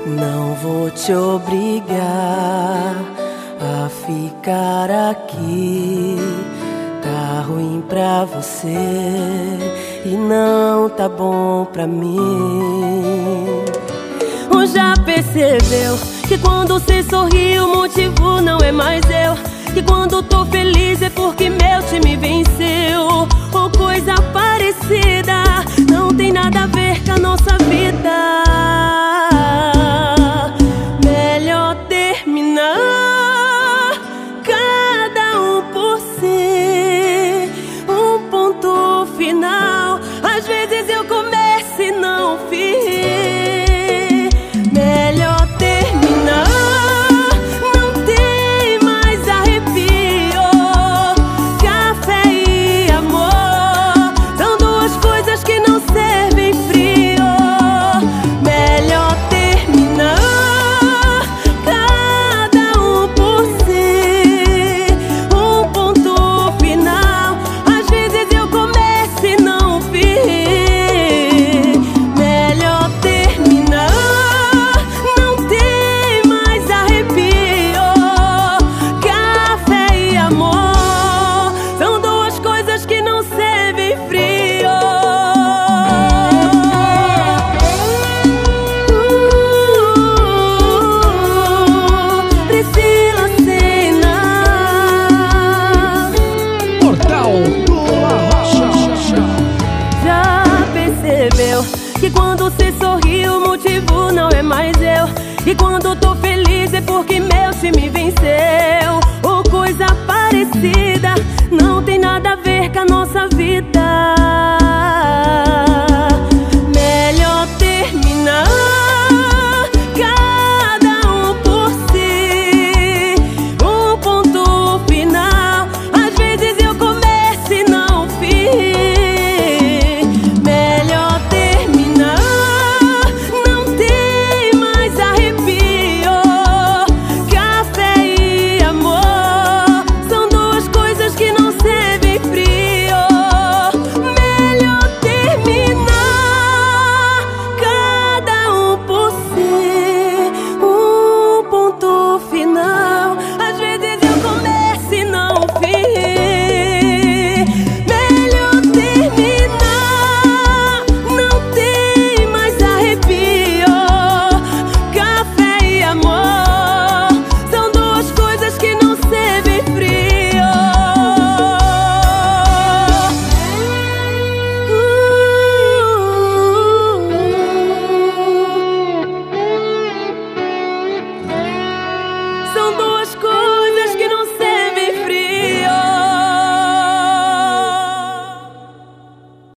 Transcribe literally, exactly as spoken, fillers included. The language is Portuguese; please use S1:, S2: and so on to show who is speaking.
S1: Não vou te obrigar a ficar aqui. Tá ruim pra você e não tá bom pra mim. Já percebeu que quando cê sorri o motivo não é mais eu? Que quando tô feliz é porque meu time venceu? Ou coisa parecida, não tem nada a ver com a nossa vida. Melhor terminar, cada um por si, um ponto final. Às vezes eu começo e não fiz. Melhor terminar, não tem mais arrepio. Café e amor são duas coisas que não servem frio. Melhor terminar, cada um por si, um ponto final. Às vezes eu começo e não fiz. Melhor terminar, que quando cê sorri o motivo não é mais eu? E quando tô feliz é porque meu time venceu? Ou coisa parecida, não tem nada a ver com a nossa vida. Melhor terminar, cada um por si, um ponto final. Às vezes eu começo e não fiz. Melhor terminar, não tem mais arrepio. Café e amor são duas coisas que não servem frio. Melhor terminar, cada um por si, um ponto final. Às vezes eu começo e não fiz. Melhor terminar, não tem mais arrepio. Café e amor são duas coisas que não servem frio. São duas coisas